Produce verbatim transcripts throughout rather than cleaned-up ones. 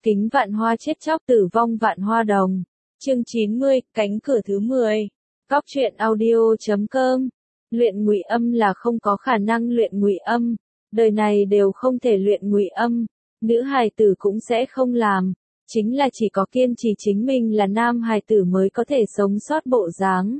Kính vạn hoa chết chóc tử vong vạn hoa đồng. Chương chín mươi, cánh cửa thứ mười. Góc truyện audio chấm com. Luyện ngụy âm là không có khả năng luyện ngụy âm, đời này đều không thể luyện ngụy âm, nữ hài tử cũng sẽ không làm, chính là chỉ có kiên trì chính mình là nam hài tử mới có thể sống sót bộ dáng.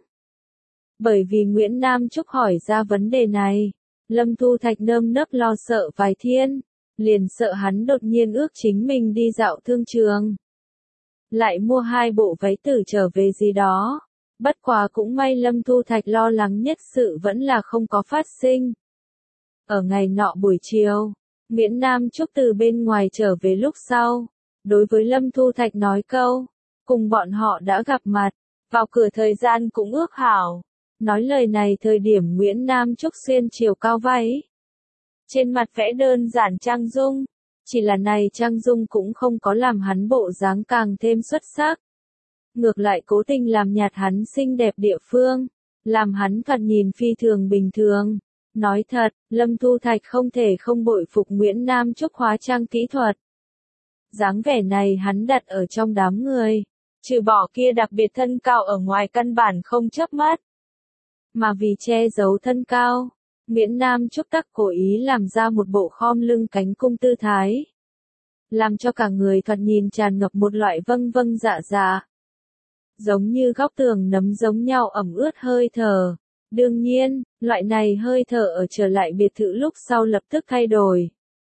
Bởi vì Nguyễn Nam Trúc hỏi ra vấn đề này, Lâm Thu Thạch nơm nớp lo sợ vài thiên, liền sợ hắn đột nhiên ước chính mình đi dạo thương trường. Lại mua hai bộ váy tử trở về gì đó. Bất quá cũng may Lâm Thu Thạch lo lắng nhất sự vẫn là không có phát sinh. Ở ngày nọ buổi chiều, Nguyễn Nam Trúc từ bên ngoài trở về lúc sau, đối với Lâm Thu Thạch nói câu, cùng bọn họ đã gặp mặt, vào cửa thời gian cũng ước hảo. Nói lời này thời điểm Nguyễn Nam Trúc xuyên chiều cao váy. Trên mặt vẽ đơn giản trang dung, chỉ là này trang dung cũng không có làm hắn bộ dáng càng thêm xuất sắc. Ngược lại cố tình làm nhạt hắn xinh đẹp địa phương, làm hắn thoạt nhìn phi thường bình thường. Nói thật, Lâm Thu Thạch không thể không bội phục Nguyễn Nam Trúc hóa trang kỹ thuật. Dáng vẻ này hắn đặt ở trong đám người, trừ bỏ kia đặc biệt thân cao ở ngoài căn bản không chớp mắt. Mà vì che giấu thân cao, Nguyễn Nam Trúc tắc cố ý làm ra một bộ khom lưng cánh cung tư thái, làm cho cả người thoạt nhìn tràn ngập một loại vâng vâng dạ dạ. Giống như góc tường nấm giống nhau ẩm ướt hơi thở. Đương nhiên, loại này hơi thở ở trở lại biệt thự lúc sau lập tức thay đổi.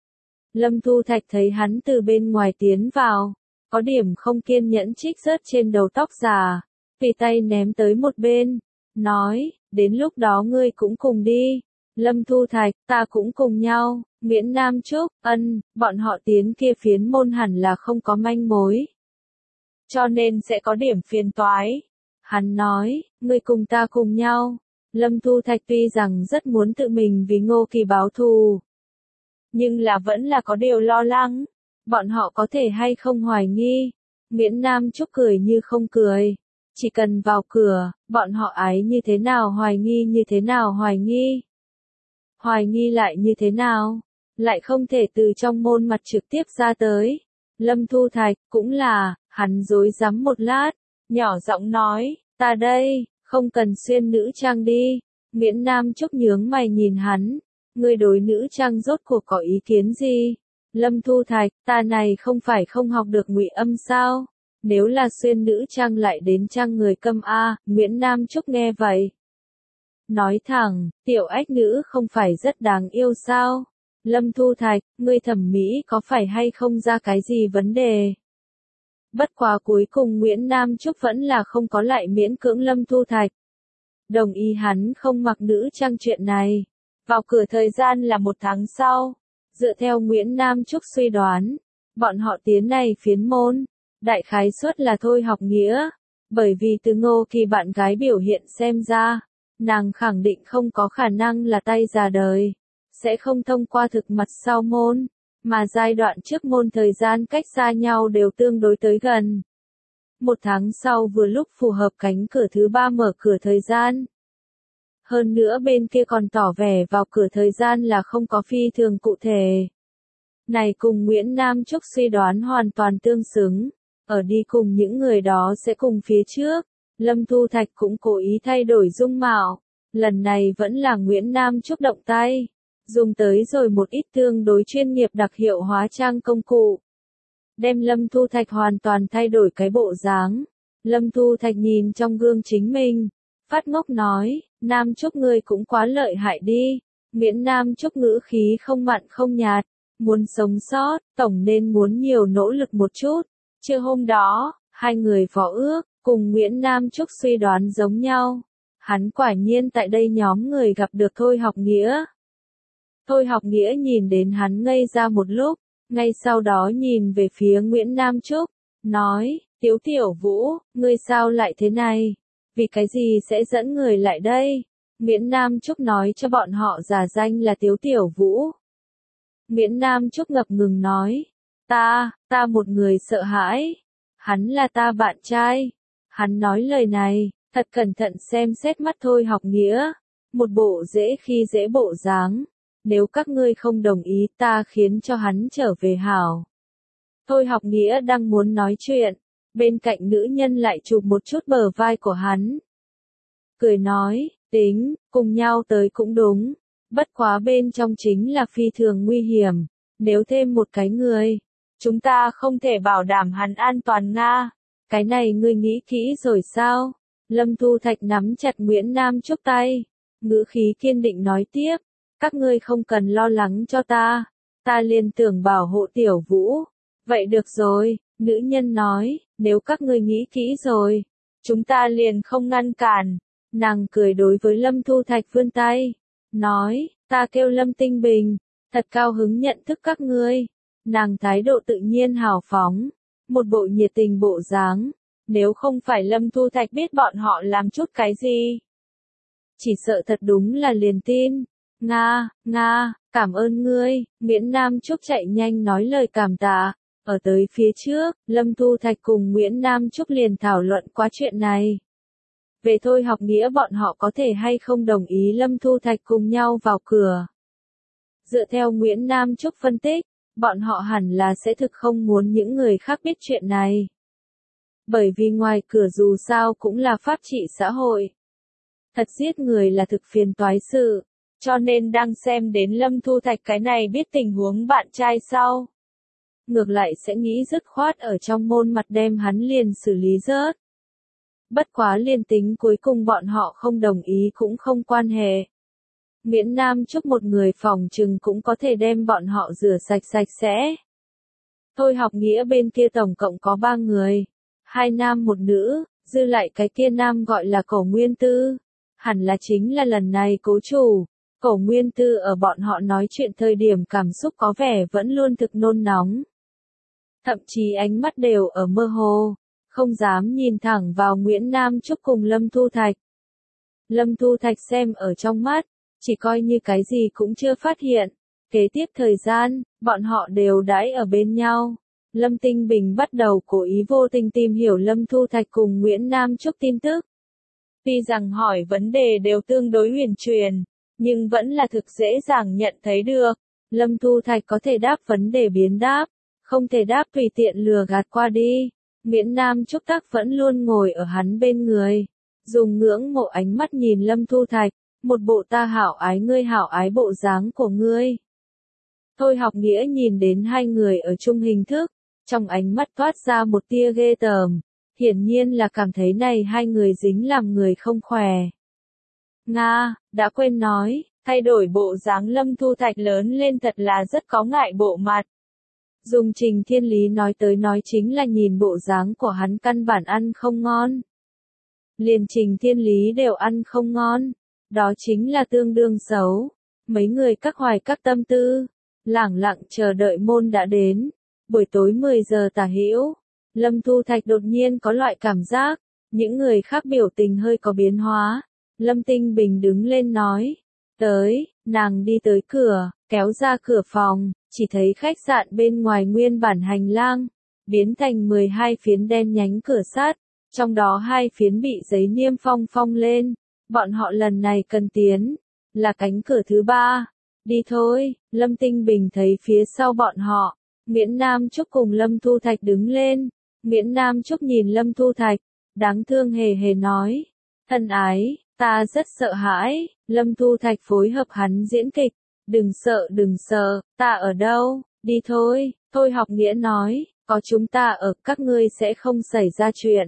Lâm Thu Thạch thấy hắn từ bên ngoài tiến vào, có điểm không kiên nhẫn trích rớt trên đầu tóc già, tùy tay ném tới một bên, nói, đến lúc đó ngươi cũng cùng đi. Lâm Thu Thạch, ta cũng cùng nhau. Nguyễn Nam Trúc, ân, bọn họ tiến kia phiến môn hẳn là không có manh mối, cho nên sẽ có điểm phiền toái. Hắn nói, ngươi cùng ta cùng nhau. Lâm Thu Thạch tuy rằng rất muốn tự mình vì Ngô Kỳ báo thù, nhưng là vẫn là có điều lo lắng, bọn họ có thể hay không hoài nghi. Nguyễn Nam Trúc cười như không cười, chỉ cần vào cửa, bọn họ ái như thế nào hoài nghi như thế nào hoài nghi. Hoài nghi lại như thế nào, lại không thể từ trong môn mặt trực tiếp ra tới. Lâm Thu Thạch, cũng là, hắn rối rắm một lát, nhỏ giọng nói, ta đây, không cần xuyên nữ trang đi. Nguyễn Nam Trúc nhướng mày nhìn hắn, ngươi đối nữ trang rốt cuộc có ý kiến gì? Lâm Thu Thạch, ta này không phải không học được ngụy âm sao? Nếu là xuyên nữ trang lại đến trang người câm a. Nguyễn Nam Trúc nghe vậy, nói thẳng, tiểu ách nữ không phải rất đáng yêu sao? Lâm Thu Thạch, ngươi thẩm mỹ có phải hay không ra cái gì vấn đề? Bất quá cuối cùng Nguyễn Nam Trúc vẫn là không có lại miễn cưỡng Lâm Thu Thạch. Đồng ý hắn không mặc nữ trang chuyện này. Vào cửa thời gian là một tháng sau. Dựa theo Nguyễn Nam Trúc suy đoán, bọn họ tiến này phiến môn, đại khái suất là thôi học nghĩa. Bởi vì từ Ngô Kỳ bạn gái biểu hiện xem ra, nàng khẳng định không có khả năng là tay già đời, sẽ không thông qua thực mặt sau môn, mà giai đoạn trước môn thời gian cách xa nhau đều tương đối tới gần. Một tháng sau vừa lúc phù hợp cánh cửa thứ ba mở cửa thời gian. Hơn nữa bên kia còn tỏ vẻ vào cửa thời gian là không có phi thường cụ thể. Này cùng Nguyễn Nam Trúc suy đoán hoàn toàn tương xứng, ở đi cùng những người đó sẽ cùng phía trước. Lâm Thu Thạch cũng cố ý thay đổi dung mạo, lần này vẫn là Nguyễn Nam Trúc động tay, dùng tới rồi một ít tương đối chuyên nghiệp đặc hiệu hóa trang công cụ, đem Lâm Thu Thạch hoàn toàn thay đổi cái bộ dáng. Lâm Thu Thạch nhìn trong gương chính mình, phát ngốc nói, Nam Trúc ngươi cũng quá lợi hại đi. Nguyễn Nam Trúc ngữ khí không mặn không nhạt, muốn sống sót, tổng nên muốn nhiều nỗ lực một chút. Trưa hôm đó, hai người phó ước, cùng Nguyễn Nam Trúc suy đoán giống nhau. Hắn quả nhiên tại đây nhóm người gặp được Thôi Học Nghĩa. Thôi Học Nghĩa nhìn đến hắn ngây ra một lúc, ngay sau đó nhìn về phía Nguyễn Nam Trúc, nói, Tiếu Tiểu Vũ, ngươi sao lại thế này? Vì cái gì sẽ dẫn người lại đây? Nguyễn Nam Trúc nói cho bọn họ giả danh là Tiếu Tiểu Vũ. Nguyễn Nam Trúc ngập ngừng nói, ta, ta một người sợ hãi. Hắn là ta bạn trai. Hắn nói lời này, thật cẩn thận xem xét mắt Thôi Học Nghĩa. Một bộ dễ khi dễ bộ dáng. Nếu các ngươi không đồng ý ta khiến cho hắn trở về hảo. Thôi Học Nghĩa đang muốn nói chuyện, bên cạnh nữ nhân lại chụp một chút bờ vai của hắn. Cười nói, tính, cùng nhau tới cũng đúng, bất quá bên trong chính là phi thường nguy hiểm, nếu thêm một cái người, chúng ta không thể bảo đảm hắn an toàn Nga, cái này ngươi nghĩ kỹ rồi sao? Lâm Thu Thạch nắm chặt Nguyễn Nam Trúc tay, ngữ khí kiên định nói tiếp, các ngươi không cần lo lắng cho ta, ta liền tưởng bảo hộ Tiểu Vũ. Vậy được rồi, nữ nhân nói, nếu các ngươi nghĩ kỹ rồi, chúng ta liền không ngăn cản. Nàng cười đối với Lâm Thu Thạch vươn tay, nói, ta kêu Lâm Tinh Bình, thật cao hứng nhận thức các ngươi. Nàng thái độ tự nhiên hào phóng, một bộ nhiệt tình bộ dáng, nếu không phải Lâm Thu Thạch biết bọn họ làm chút cái gì. Chỉ sợ thật đúng là liền tin. Nga, Nga, cảm ơn ngươi, Nguyễn Nam Trúc chạy nhanh nói lời cảm tạ. Ở tới phía trước, Lâm Thu Thạch cùng Nguyễn Nam Trúc liền thảo luận qua chuyện này. Về Thôi Học Nghĩa bọn họ có thể hay không đồng ý Lâm Thu Thạch cùng nhau vào cửa. Dựa theo Nguyễn Nam Trúc phân tích, bọn họ hẳn là sẽ thực không muốn những người khác biết chuyện này. Bởi vì ngoài cửa dù sao cũng là pháp trị xã hội. Thật giết người là thực phiền toái sự, cho nên đang xem đến Lâm Thu Thạch cái này biết tình huống bạn trai sau. Ngược lại sẽ nghĩ dứt khoát ở trong môn mặt đem hắn liền xử lý rớt. Bất quá liền tính cuối cùng bọn họ không đồng ý cũng không quan hệ. Nguyễn Nam Trúc một người phòng trừng cũng có thể đem bọn họ rửa sạch sạch sẽ. Thôi Học Nghĩa bên kia tổng cộng có ba người, hai nam một nữ, dư lại cái kia nam gọi là Cổ Nguyên Tư, hẳn là chính là lần này cố chủ. Cổ Nguyên Tư ở bọn họ nói chuyện thời điểm cảm xúc có vẻ vẫn luôn thực nôn nóng. Thậm chí ánh mắt đều ở mơ hồ, không dám nhìn thẳng vào Nguyễn Nam Trúc cùng Lâm Thu Thạch. Lâm Thu Thạch xem ở trong mắt, chỉ coi như cái gì cũng chưa phát hiện. Kế tiếp thời gian, bọn họ đều đãi ở bên nhau. Lâm Tinh Bình bắt đầu cố ý vô tình tìm hiểu Lâm Thu Thạch cùng Nguyễn Nam Trúc tin tức. Tuy rằng hỏi vấn đề đều tương đối huyền truyền, nhưng vẫn là thực dễ dàng nhận thấy được. Lâm Thu Thạch có thể đáp vấn đề biến đáp, không thể đáp tùy tiện lừa gạt qua đi. Nguyễn Nam Trúc Tắc vẫn luôn ngồi ở hắn bên người, dùng ngưỡng mộ ánh mắt nhìn Lâm Thu Thạch, một bộ ta hảo ái ngươi hảo ái bộ dáng của ngươi. Thôi Học Nghĩa nhìn đến hai người ở chung hình thức, trong ánh mắt toát ra một tia ghê tởm, hiển nhiên là cảm thấy này hai người dính làm người không khỏe. Nga, đã quên nói, thay đổi bộ dáng Lâm Thu Thạch lớn lên thật là rất có ngại bộ mặt. Dùng Trình Thiên Lý nói tới nói chính là nhìn bộ dáng của hắn căn bản ăn không ngon. Liền Trình Thiên Lý đều ăn không ngon, đó chính là tương đương xấu. Mấy người các hoài các tâm tư, lẳng lặng chờ đợi môn đã đến. Buổi tối mười giờ tả hữu, Lâm Thu Thạch đột nhiên có loại cảm giác, những người khác biểu tình hơi có biến hóa. Lâm Tinh Bình đứng lên nói, tới, nàng đi tới cửa, kéo ra cửa phòng, chỉ thấy khách sạn bên ngoài nguyên bản hành lang, biến thành mười hai phiến đen nhánh cửa sắt, trong đó hai phiến bị giấy niêm phong phong lên, bọn họ lần này cần tiến, là cánh cửa thứ ba, đi thôi. Lâm Tinh Bình thấy phía sau bọn họ, Nguyễn Nam Trúc cùng Lâm Thu Thạch đứng lên, Nguyễn Nam Trúc nhìn Lâm Thu Thạch, đáng thương hề hề nói, thân ái, ta rất sợ hãi. Lâm Thu Thạch phối hợp hắn diễn kịch, đừng sợ đừng sợ, ta ở đâu, đi thôi. Thôi Học Nghĩa nói, có chúng ta ở các ngươi sẽ không xảy ra chuyện.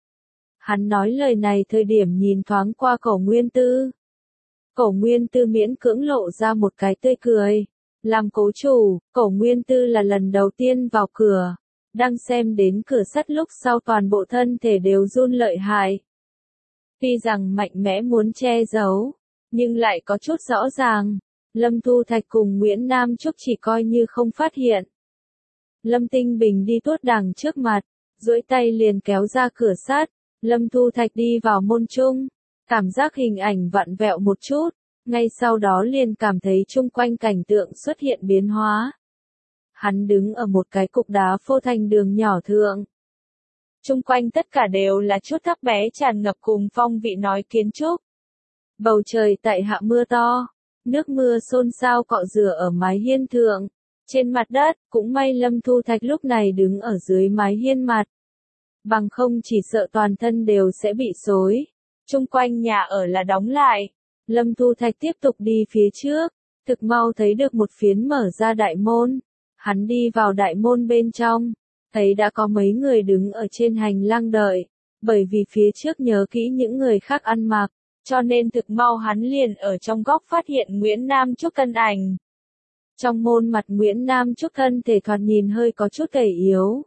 Hắn nói lời này thời điểm nhìn thoáng qua Cổ Nguyên Tư. Cổ Nguyên Tư miễn cưỡng lộ ra một cái tươi cười. Làm cố chủ, Cổ Nguyên Tư là lần đầu tiên vào cửa. Đang xem đến cửa sắt lúc sau toàn bộ thân thể đều run lợi hại. Tuy rằng mạnh mẽ muốn che giấu, nhưng lại có chút rõ ràng. Lâm Thu Thạch cùng Nguyễn Nam Trúc chỉ coi như không phát hiện. Lâm Tinh Bình đi tuốt đằng trước mặt, duỗi tay liền kéo ra cửa sắt. Lâm Thu Thạch đi vào môn trung, cảm giác hình ảnh vặn vẹo một chút, ngay sau đó liền cảm thấy chung quanh cảnh tượng xuất hiện biến hóa. Hắn đứng ở một cái cục đá phô thành đường nhỏ thượng. Chung quanh tất cả đều là chút thác bé tràn ngập cùng phong vị nói kiến trúc. Bầu trời tại hạ mưa to, nước mưa xôn xao cọ rửa ở mái hiên thượng, trên mặt đất, cũng may Lâm Thu Thạch lúc này đứng ở dưới mái hiên mặt. Bằng không chỉ sợ toàn thân đều sẽ bị xối. Chung quanh nhà ở là đóng lại. Lâm Thu Thạch tiếp tục đi phía trước, thực mau thấy được một phiến mở ra đại môn. Hắn đi vào đại môn bên trong, thấy đã có mấy người đứng ở trên hành lang đợi, bởi vì phía trước nhớ kỹ những người khác ăn mặc, cho nên thực mau hắn liền ở trong góc phát hiện Nguyễn Nam Trúc thân ảnh. Trong môn mặt Nguyễn Nam Trúc thân thể thoạt nhìn hơi có chút gầy yếu.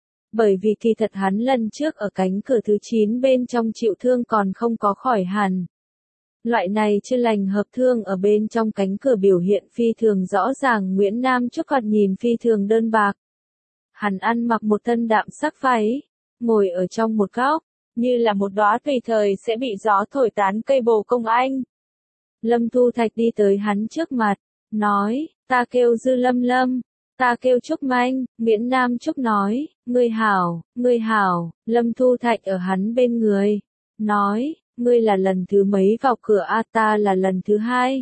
Bởi vì kỳ thật hắn lần trước ở cánh cửa thứ chín bên trong chịu thương còn không có khỏi hẳn. Loại này chưa lành hợp thương ở bên trong cánh cửa biểu hiện phi thường rõ ràng. Nguyễn Nam Trúc còn nhìn phi thường đơn bạc. Hắn ăn mặc một thân đạm sắc váy, ngồi ở trong một góc, như là một đóa tùy thời sẽ bị gió thổi tán cây bồ công anh. Lâm Thu Thạch đi tới hắn trước mặt, nói, ta kêu Dư Lâm Lâm, ta kêu Trúc Manh. Nguyễn Nam Trúc nói, ngươi hảo, ngươi hảo. Lâm Thu Thạch ở hắn bên người, nói, ngươi là lần thứ mấy vào cửa a? Ta là lần thứ hai.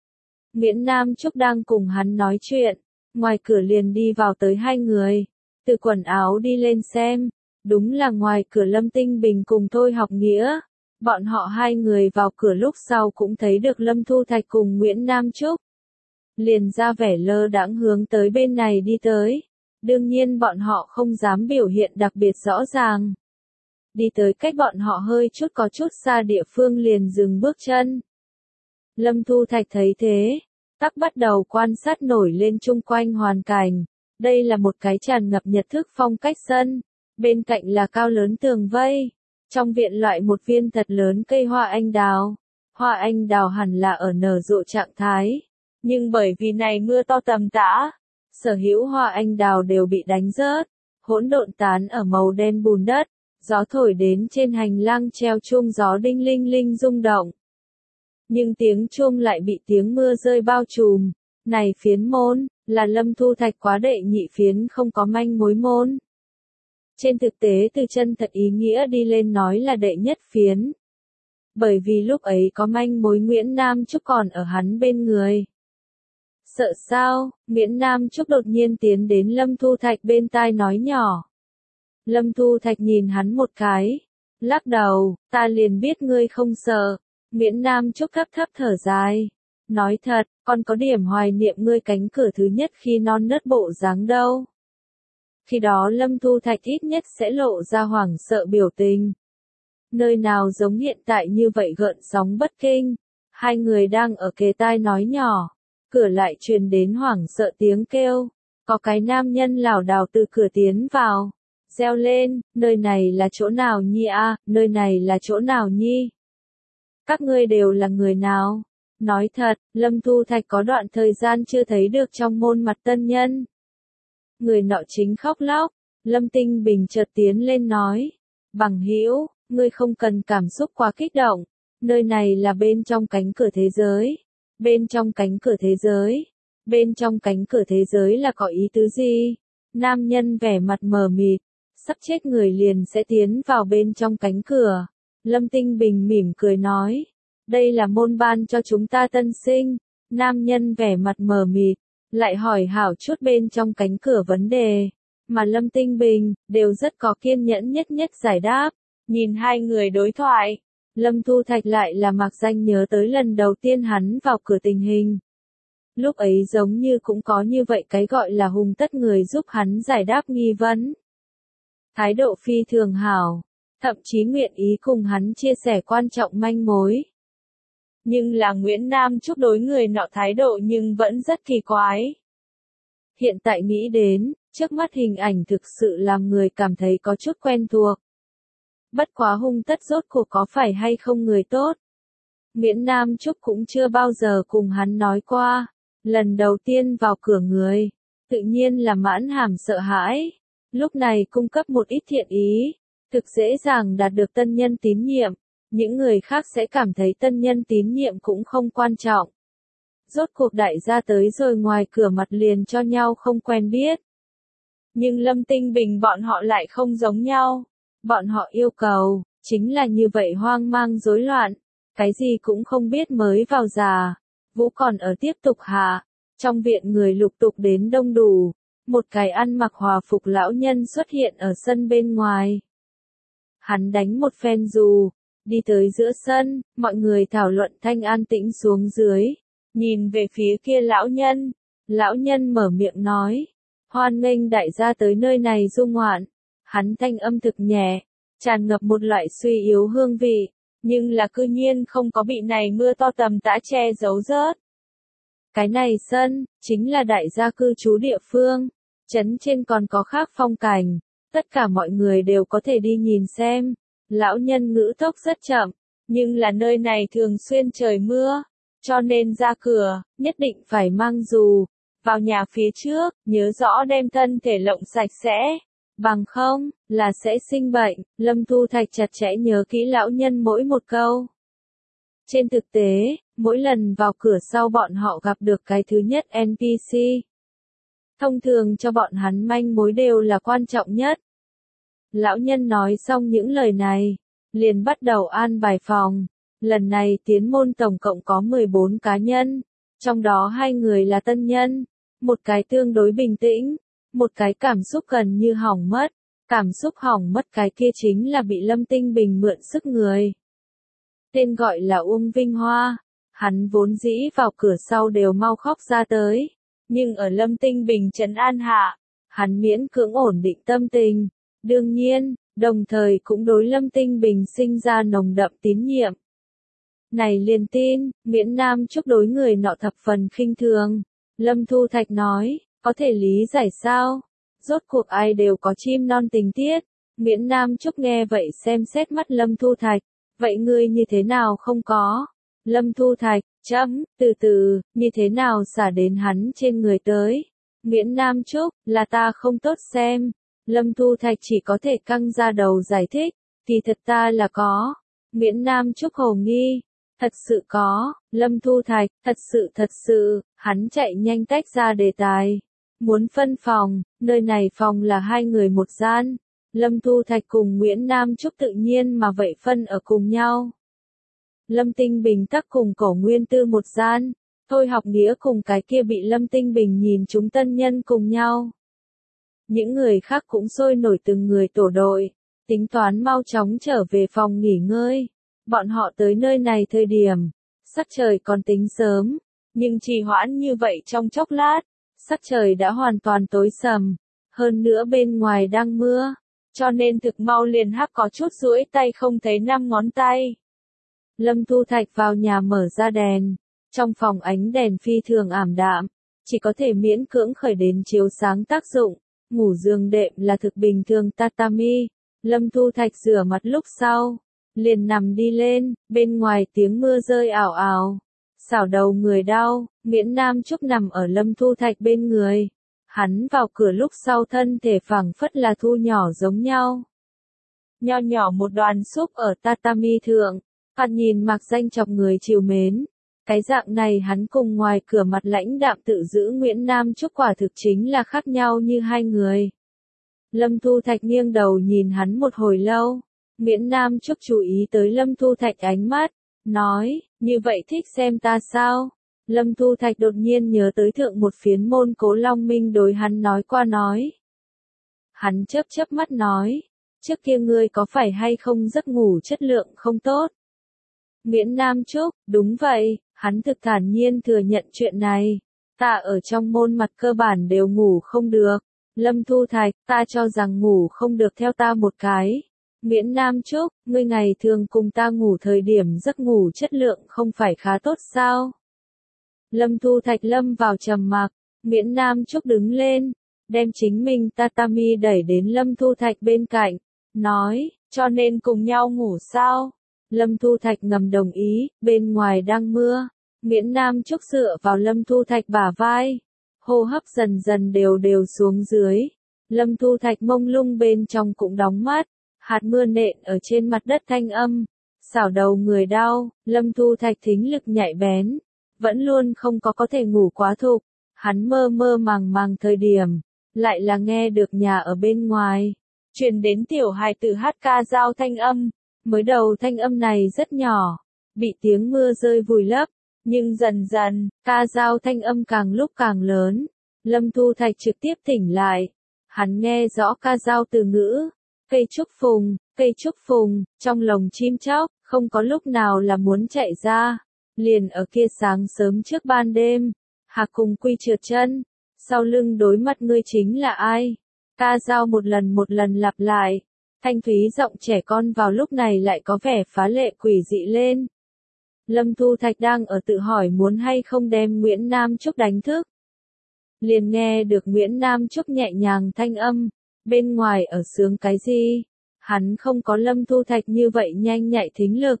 Nguyễn Nam Trúc đang cùng hắn nói chuyện, ngoài cửa liền đi vào tới hai người, từ quần áo đi lên xem, đúng là ngoài cửa Lâm Tinh Bình cùng Thôi Học Nghĩa. Bọn họ hai người vào cửa lúc sau cũng thấy được Lâm Thu Thạch cùng Nguyễn Nam Trúc. Liền ra vẻ lơ đãng hướng tới bên này đi tới. Đương nhiên bọn họ không dám biểu hiện đặc biệt rõ ràng. Đi tới cách bọn họ hơi chút có chút xa địa phương liền dừng bước chân. Lâm Thu Thạch thấy thế, tắc bắt đầu quan sát nổi lên chung quanh hoàn cảnh. Đây là một cái tràn ngập Nhật thức phong cách sân, bên cạnh là cao lớn tường vây. Trong viện loại một viên thật lớn cây hoa anh đào. Hoa anh đào hẳn là ở nở rộ trạng thái. Nhưng bởi vì này mưa to tầm tã, sở hữu hoa anh đào đều bị đánh rớt, hỗn độn tán ở màu đen bùn đất, gió thổi đến trên hành lang treo chuông gió đinh linh linh rung động. Nhưng tiếng chuông lại bị tiếng mưa rơi bao trùm. Này phiến môn, là Lâm Thu Thạch quá đệ nhị phiến không có manh mối môn. Trên thực tế từ chân thật ý nghĩa đi lên nói là đệ nhất phiến. Bởi vì lúc ấy có manh mối Nguyễn Nam Trúc còn ở hắn bên người. Sợ sao? Nguyễn Nam Trúc đột nhiên tiến đến Lâm Thu Thạch bên tai nói nhỏ. Lâm Thu Thạch nhìn hắn một cái, lắc đầu, ta liền biết ngươi không sợ. Nguyễn Nam Trúc thấp thấp thở dài, nói thật, con có điểm hoài niệm ngươi cánh cửa thứ nhất khi non nớt bộ dáng đâu. Khi đó Lâm Thu Thạch ít nhất sẽ lộ ra hoảng sợ biểu tình. Nơi nào giống hiện tại như vậy gợn sóng bất kinh. Hai người đang ở kề tai nói nhỏ. Cửa lại truyền đến hoảng sợ tiếng kêu. Có cái nam nhân lảo đảo từ cửa tiến vào. Reo lên, nơi này là chỗ nào nhi a? Nơi này là chỗ nào nhi? Các ngươi đều là người nào? Nói thật, Lâm Thu Thạch có đoạn thời gian chưa thấy được trong môn mặt tân nhân. Người nọ chính khóc lóc. Lâm Tinh Bình chợt tiến lên nói. Bằng hữu, ngươi không cần cảm xúc quá kích động. Nơi này là bên trong cánh cửa thế giới. Bên trong cánh cửa thế giới. Bên trong cánh cửa thế giới là có ý tứ gì? Nam nhân vẻ mặt mờ mịt. Sắp chết người liền sẽ tiến vào bên trong cánh cửa. Lâm Tinh Bình mỉm cười nói. Đây là môn ban cho chúng ta tân sinh. Nam nhân vẻ mặt mờ mịt. Lại hỏi hảo chút bên trong cánh cửa vấn đề. Mà Lâm Tinh Bình, đều rất có kiên nhẫn nhất nhất giải đáp. Nhìn hai người đối thoại. Lâm Thu Thạch lại là mạc danh nhớ tới lần đầu tiên hắn vào cửa tình hình. Lúc ấy giống như cũng có như vậy cái gọi là hùng tất người giúp hắn giải đáp nghi vấn. Thái độ phi thường hảo, thậm chí nguyện ý cùng hắn chia sẻ quan trọng manh mối. Nhưng là Nguyễn Nam Trúc đối người nọ thái độ nhưng vẫn rất kỳ quái. Hiện tại nghĩ đến, trước mắt hình ảnh thực sự làm người cảm thấy có chút quen thuộc. Bất quá hung tất rốt cuộc có phải hay không người tốt. Nguyễn Nam Trúc cũng chưa bao giờ cùng hắn nói qua. Lần đầu tiên vào cửa người, tự nhiên là mãn hàm sợ hãi. Lúc này cung cấp một ít thiện ý, thực dễ dàng đạt được tân nhân tín nhiệm. Những người khác sẽ cảm thấy tân nhân tín nhiệm cũng không quan trọng. Rốt cuộc đại gia tới rồi ngoài cửa mặt liền cho nhau không quen biết. Nhưng Lâm Tinh Bình bọn họ lại không giống nhau. Bọn họ yêu cầu, chính là như vậy hoang mang rối loạn. Cái gì cũng không biết mới vào già. Vũ còn ở tiếp tục hạ. Trong viện người lục tục đến đông đủ, một cái ăn mặc hòa phục lão nhân xuất hiện ở sân bên ngoài. Hắn đánh một phen dù, đi tới giữa sân, mọi người thảo luận thanh an tĩnh xuống dưới, nhìn về phía kia lão nhân. Lão nhân mở miệng nói, hoan nghênh đại gia tới nơi này du ngoạn. Hắn thanh âm thực nhẹ, tràn ngập một loại suy yếu hương vị, nhưng là cư nhiên không có bị này mưa to tầm tã che giấu rớt. Cái này sân, chính là đại gia cư trú địa phương, trấn trên còn có khác phong cảnh, tất cả mọi người đều có thể đi nhìn xem. Lão nhân ngữ tốc rất chậm, nhưng là nơi này thường xuyên trời mưa, cho nên ra cửa, nhất định phải mang dù, vào nhà phía trước, nhớ rõ đem thân thể lộng sạch sẽ, bằng không, là sẽ sinh bệnh. Lâm Thu Thạch chặt chẽ nhớ kỹ lão nhân mỗi một câu. Trên thực tế, mỗi lần vào cửa sau bọn họ gặp được cái thứ nhất en pê xê. Thông thường cho bọn hắn manh mối đều là quan trọng nhất. Lão nhân nói xong những lời này, liền bắt đầu an bài phòng. Lần này tiến môn tổng cộng có mười bốn cá nhân, trong đó hai người là tân nhân, một cái tương đối bình tĩnh, một cái cảm xúc gần như hỏng mất. Cảm xúc hỏng mất cái kia chính là bị Lâm Tinh Bình mượn sức người. Tên gọi là Uông Vinh Hoa, hắn vốn dĩ vào cửa sau đều mau khóc ra tới, nhưng ở Lâm Tinh Bình trấn an hạ, hắn miễn cưỡng ổn định tâm tình, đương nhiên, đồng thời cũng đối Lâm Tinh Bình sinh ra nồng đậm tín nhiệm. Này liền tin, miễn Nam Trúc đối người nọ thập phần khinh thường. Lâm Thu Thạch nói, có thể lý giải sao? Rốt cuộc ai đều có chim non tình tiết. Miễn Nam Trúc nghe vậy xem xét mắt Lâm Thu Thạch, vậy ngươi như thế nào không có? Lâm Thu Thạch, chấm, từ từ, như thế nào xả đến hắn trên người tới? Miễn Nam Trúc, là ta không tốt xem. Lâm Thu Thạch chỉ có thể căng ra đầu giải thích, thì thật ta là có. Miễn Nam Trúc hồ nghi, thật sự có. Lâm Thu Thạch, thật sự thật sự, hắn chạy nhanh tách ra đề tài. Muốn phân phòng, nơi này phòng là hai người một gian. Lâm Thu Thạch cùng Nguyễn Nam Trúc tự nhiên mà vậy phân ở cùng nhau. Lâm Tinh Bình tắc cùng Cổ Nguyên Tư một gian, Thôi Học Nghĩa cùng cái kia bị Lâm Tinh Bình nhìn chúng tân nhân cùng nhau. Những người khác cũng sôi nổi từng người tổ đội, tính toán mau chóng trở về phòng nghỉ ngơi. Bọn họ tới nơi này thời điểm, sắc trời còn tính sớm, nhưng trì hoãn như vậy trong chốc lát, sắc trời đã hoàn toàn tối sầm, hơn nữa bên ngoài đang mưa, cho nên thực mau liền hắc có chút duỗi tay không thấy năm ngón tay. Lâm Thu Thạch vào nhà mở ra đèn, trong phòng ánh đèn phi thường ảm đạm, chỉ có thể miễn cưỡng khởi đến chiếu sáng tác dụng, ngủ giường đệm là thực bình thường tatami. Lâm Thu Thạch rửa mặt lúc sau, liền nằm đi lên, bên ngoài tiếng mưa rơi ảo ảo. Xảo đầu người đau, Miễn Nam Trúc nằm ở Lâm Thu Thạch bên người. Hắn vào cửa lúc sau thân thể phẳng phất là thu nhỏ giống nhau. Nho nhỏ một đoàn súp ở tatami thượng, hắn nhìn mặc danh chọc người chiều mến. Cái dạng này hắn cùng ngoài cửa mặt lãnh đạm tự giữ Nguyễn Nam Trúc quả thực chính là khác nhau như hai người. Lâm Thu Thạch nghiêng đầu nhìn hắn một hồi lâu. Nguyễn Nam Trúc chú ý tới Lâm Thu Thạch ánh mắt, nói, như vậy thích xem ta sao? Lâm Thu Thạch đột nhiên nhớ tới thượng một phiến môn Cố Long Minh đối hắn nói qua nói. Hắn chớp chớp mắt nói, trước kia ngươi có phải hay không giấc ngủ chất lượng không tốt? Nguyễn Nam Trúc, đúng vậy, hắn thực thản nhiên thừa nhận chuyện này. Ta ở trong môn mặt cơ bản đều ngủ không được. Lâm Thu Thạch, ta cho rằng ngủ không được theo ta một cái. Nguyễn Nam Trúc, ngươi ngày thường cùng ta ngủ thời điểm giấc ngủ chất lượng không phải khá tốt sao? Lâm Thu Thạch lâm vào trầm mặc, Nguyễn Nam Trúc đứng lên, đem chính mình tatami đẩy đến Lâm Thu Thạch bên cạnh, nói, cho nên cùng nhau ngủ sao? Lâm Thu Thạch ngầm đồng ý, bên ngoài đang mưa. Nguyễn Nam Trúc dựa vào Lâm Thu Thạch bả vai, hô hấp dần dần đều đều xuống dưới. Lâm Thu Thạch mông lung bên trong cũng đóng mắt, hạt mưa nện ở trên mặt đất thanh âm, xảo đầu người đau. Lâm Thu Thạch thính lực nhạy bén, vẫn luôn không có có thể ngủ quá thục. Hắn mơ mơ màng màng thời điểm, lại là nghe được nhà ở bên ngoài truyền đến tiểu hài tử hát ca dao thanh âm. Mới đầu thanh âm này rất nhỏ, bị tiếng mưa rơi vùi lấp, Nhưng dần dần, ca dao thanh âm càng lúc càng lớn. Lâm Thu Thạch trực tiếp tỉnh lại. Hắn nghe rõ ca dao từ ngữ. Cây trúc phùng, cây trúc phùng, trong lồng chim chóc, không có lúc nào là muốn chạy ra. Liền ở kia sáng sớm trước ban đêm, Hạc cùng Quy trượt chân. Sau lưng đối mặt ngươi chính là ai? Ca dao một lần một lần lặp lại. Thanh thúy giọng trẻ con vào lúc này lại có vẻ phá lệ quỷ dị lên. Lâm Thu Thạch đang ở tự hỏi muốn hay không đem Nguyễn Nam Trúc đánh thức. Liền nghe được Nguyễn Nam Trúc nhẹ nhàng thanh âm, bên ngoài ở sướng cái gì? Hắn không có Lâm Thu Thạch như vậy nhanh nhạy thính lực.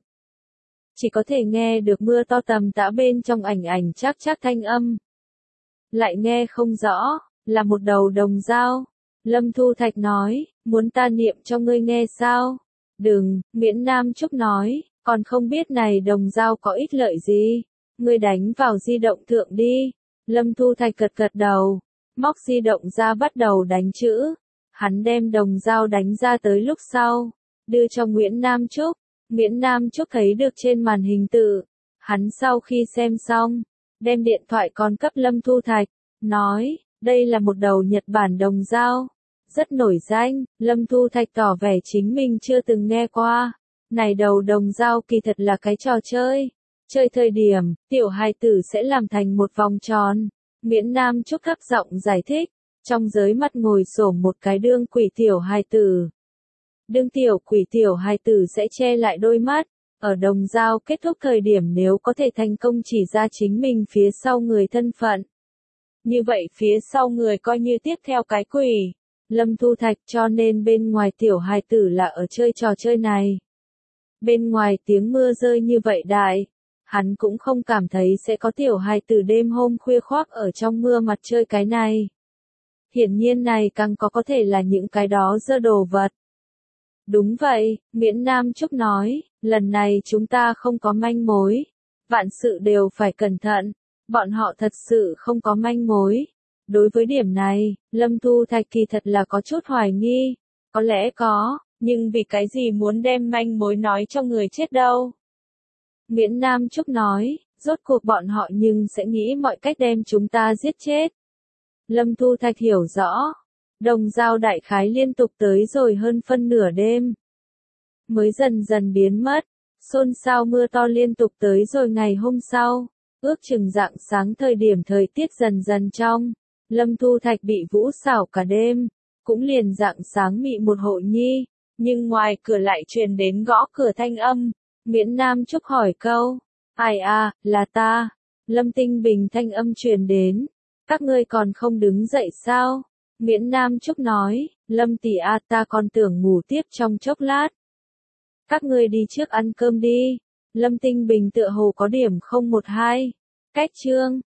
Chỉ có thể nghe được mưa to tầm tã bên trong ảnh ảnh chắc chắc thanh âm. Lại nghe không rõ, là một đầu đồng dao. Lâm Thu Thạch nói, muốn ta niệm cho ngươi nghe sao? Đừng, Nguyễn Nam Trúc nói, còn không biết này đồng dao có ích lợi gì. Ngươi đánh vào di động thượng đi. Lâm Thu Thạch gật gật đầu, móc di động ra bắt đầu đánh chữ. Hắn đem đồng dao đánh ra tới lúc sau, đưa cho Nguyễn Nam Trúc. Nguyễn Nam Trúc thấy được trên màn hình tự. Hắn sau khi xem xong, đem điện thoại còn cấp Lâm Thu Thạch, nói, đây là một đầu Nhật Bản đồng dao. Rất nổi danh, Lâm Thu Thạch tỏ vẻ chính mình chưa từng nghe qua. Này đầu đồng dao kỳ thật là cái trò chơi. Chơi thời điểm, tiểu hài tử sẽ làm thành một vòng tròn. Nguyễn Nam Trúc thấp giọng giải thích, trong giới mắt ngồi xổm một cái đương quỷ tiểu hài tử. Đương tiểu quỷ tiểu hài tử sẽ che lại đôi mắt. Ở đồng dao kết thúc thời điểm nếu có thể thành công chỉ ra chính mình phía sau người thân phận. Như vậy phía sau người coi như tiếp theo cái quỷ. Lâm Thu Thạch cho nên bên ngoài tiểu hài tử là ở chơi trò chơi này. Bên ngoài tiếng mưa rơi như vậy đại. Hắn cũng không cảm thấy sẽ có tiểu hài tử đêm hôm khuya khoác ở trong mưa mặt chơi cái này. Hiển nhiên này càng có có thể là những cái đó dơ đồ vật. Đúng vậy, Nguyễn Nam Trúc nói, lần này chúng ta không có manh mối. Vạn sự đều phải cẩn thận. Bọn họ thật sự không có manh mối. Đối với điểm này, Lâm Thu Thạch kỳ thật là có chút hoài nghi. Có lẽ có, nhưng vì cái gì muốn đem manh mối nói cho người chết đâu. Nguyễn Nam Trúc nói, rốt cuộc bọn họ nhưng sẽ nghĩ mọi cách đem chúng ta giết chết. Lâm Thu Thạch hiểu rõ. Đồng dao đại khái liên tục tới rồi hơn phân nửa đêm. Mới dần dần biến mất. Xôn xao mưa to liên tục tới rồi ngày hôm sau. Ước chừng rạng sáng thời điểm thời tiết dần dần trong. Lâm Thu Thạch bị vũ xảo cả đêm. Cũng liền rạng sáng mị một hộ nhi. Nhưng ngoài cửa lại truyền đến gõ cửa thanh âm. Nguyễn Nam Trúc hỏi câu. Ai à, là ta. Lâm Tinh Bình thanh âm truyền đến. Các ngươi còn không đứng dậy sao? Nguyễn Nam Trúc nói. Lâm tỷ a, ta còn tưởng ngủ tiếp trong chốc lát. Các ngươi đi trước ăn cơm đi. Lâm Tinh Bình tựa hồ có điểm không một hai. Cách chương.